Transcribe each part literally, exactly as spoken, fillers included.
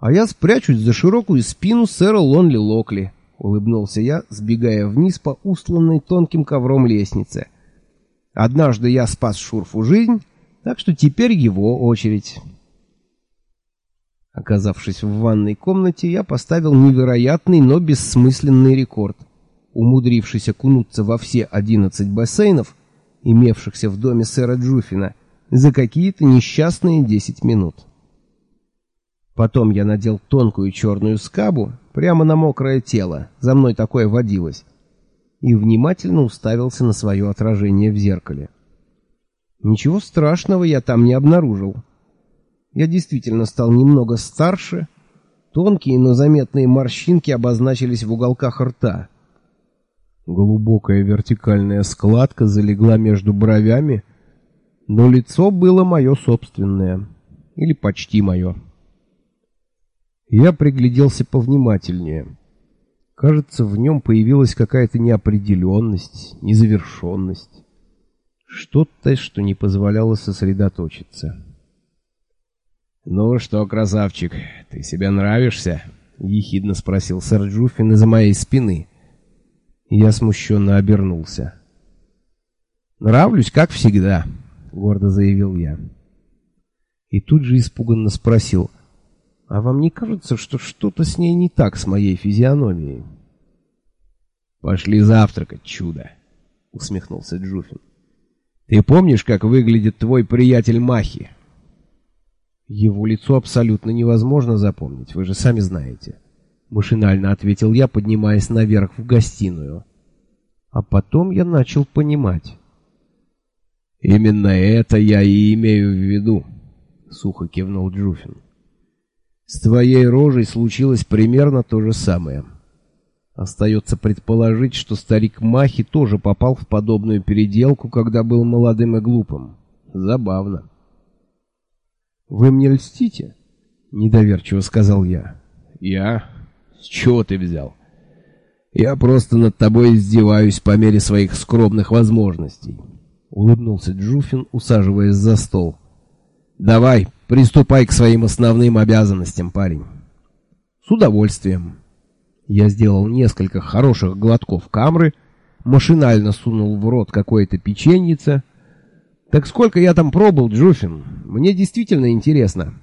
А я спрячусь за широкую спину сэра Лонли Локли, улыбнулся я, сбегая вниз по устланной тонким ковром лестнице. Однажды я спас Шурфу жизнь, так что теперь его очередь. Оказавшись в ванной комнате, я поставил невероятный, но бессмысленный рекорд, умудрившись окунуться во все одиннадцать бассейнов, имевшихся в доме сэра Джуффина, за какие-то несчастные десять минут. Потом я надел тонкую черную скабу прямо на мокрое тело, за мной такое водилось, и внимательно уставился на свое отражение в зеркале. Ничего страшного я там не обнаружил. Я действительно стал немного старше, тонкие, но заметные морщинки обозначились в уголках рта. Глубокая вертикальная складка залегла между бровями, но лицо было мое собственное, или почти мое. Я пригляделся повнимательнее. Кажется, в нем появилась какая-то неопределенность, незавершенность. Что-то, что не позволяло сосредоточиться. «Ну что, красавчик, ты себе нравишься?» — ехидно спросил сэр Джуффин из-за моей спины. Я смущенно обернулся. «Нравлюсь, как всегда», — гордо заявил я. И тут же испуганно спросил: «А вам не кажется, что что-то с ней не так, с моей физиономией?» «Пошли завтракать, чудо», — усмехнулся Джуффин. «Ты помнишь, как выглядит твой приятель Махи?» «Его лицо абсолютно невозможно запомнить, вы же сами знаете», — машинально ответил я, поднимаясь наверх в гостиную. А потом я начал понимать. «Именно это я и имею в виду», — сухо кивнул Джуффин. «С твоей рожей случилось примерно то же самое. Остается предположить, что старик Махи тоже попал в подобную переделку, когда был молодым и глупым. Забавно». «Вы мне льстите?» — недоверчиво сказал я. «Я? С чего ты взял? Я просто над тобой издеваюсь по мере своих скромных возможностей», — улыбнулся Джуффин, усаживаясь за стол. «Давай, приступай к своим основным обязанностям, парень». «С удовольствием». Я сделал несколько хороших глотков камры, машинально сунул в рот какое-то печеньице. «Так сколько я там пробыл, Джуффин? Мне действительно интересно».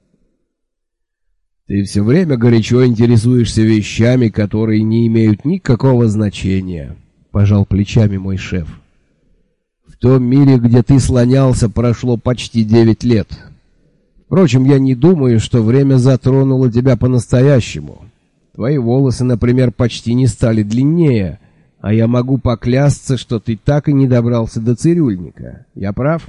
«Ты все время горячо интересуешься вещами, которые не имеют никакого значения», — пожал плечами мой шеф. «В том мире, где ты слонялся, прошло почти девять лет. Впрочем, я не думаю, что время затронуло тебя по-настоящему. Твои волосы, например, почти не стали длиннее, а я могу поклясться, что ты так и не добрался до цирюльника. Я прав?»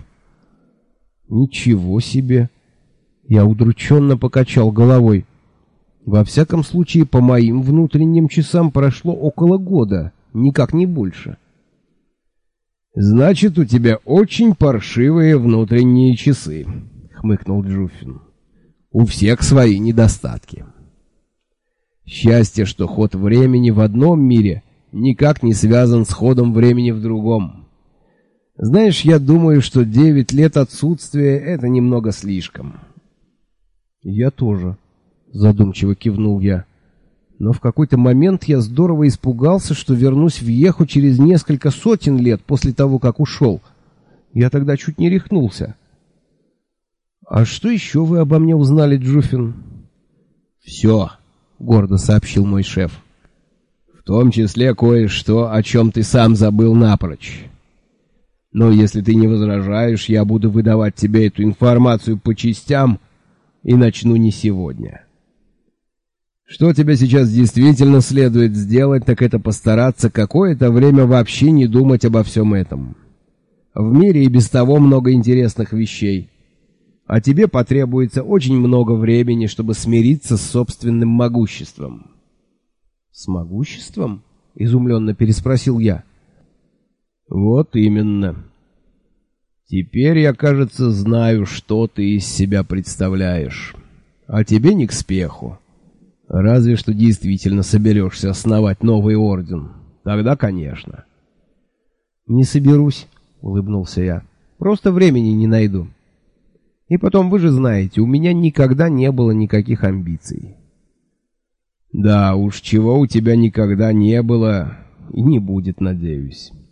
«Ничего себе!» Я удрученно покачал головой. «Во всяком случае, по моим внутренним часам прошло около года, никак не больше». «Значит, у тебя очень паршивые внутренние часы», — хмыкнул Джуффин. «У всех свои недостатки. Счастье, что ход времени в одном мире никак не связан с ходом времени в другом. Знаешь, я думаю, что девять лет отсутствия — это немного слишком». «Я тоже», — задумчиво кивнул я. «Но в какой-то момент я здорово испугался, что вернусь в Еху через несколько сотен лет после того, как ушел. Я тогда чуть не рехнулся». «А что еще вы обо мне узнали, Джуффин?» «Все», — гордо сообщил мой шеф. «В том числе кое-что, о чем ты сам забыл напрочь. Но если ты не возражаешь, я буду выдавать тебе эту информацию по частям и начну не сегодня. Что тебе сейчас действительно следует сделать, так это постараться какое-то время вообще не думать обо всем этом. В мире и без того много интересных вещей, а тебе потребуется очень много времени, чтобы смириться с собственным могуществом». «С могуществом?» — изумленно переспросил я. «Вот именно. Теперь я, кажется, знаю, что ты из себя представляешь. А тебе не к спеху. Разве что действительно соберешься основать новый орден. Тогда, конечно». «Не соберусь», — улыбнулся я. «Просто времени не найду». И потом, вы же знаете, у меня никогда не было никаких амбиций. Да уж, чего у тебя никогда не было и не будет, надеюсь.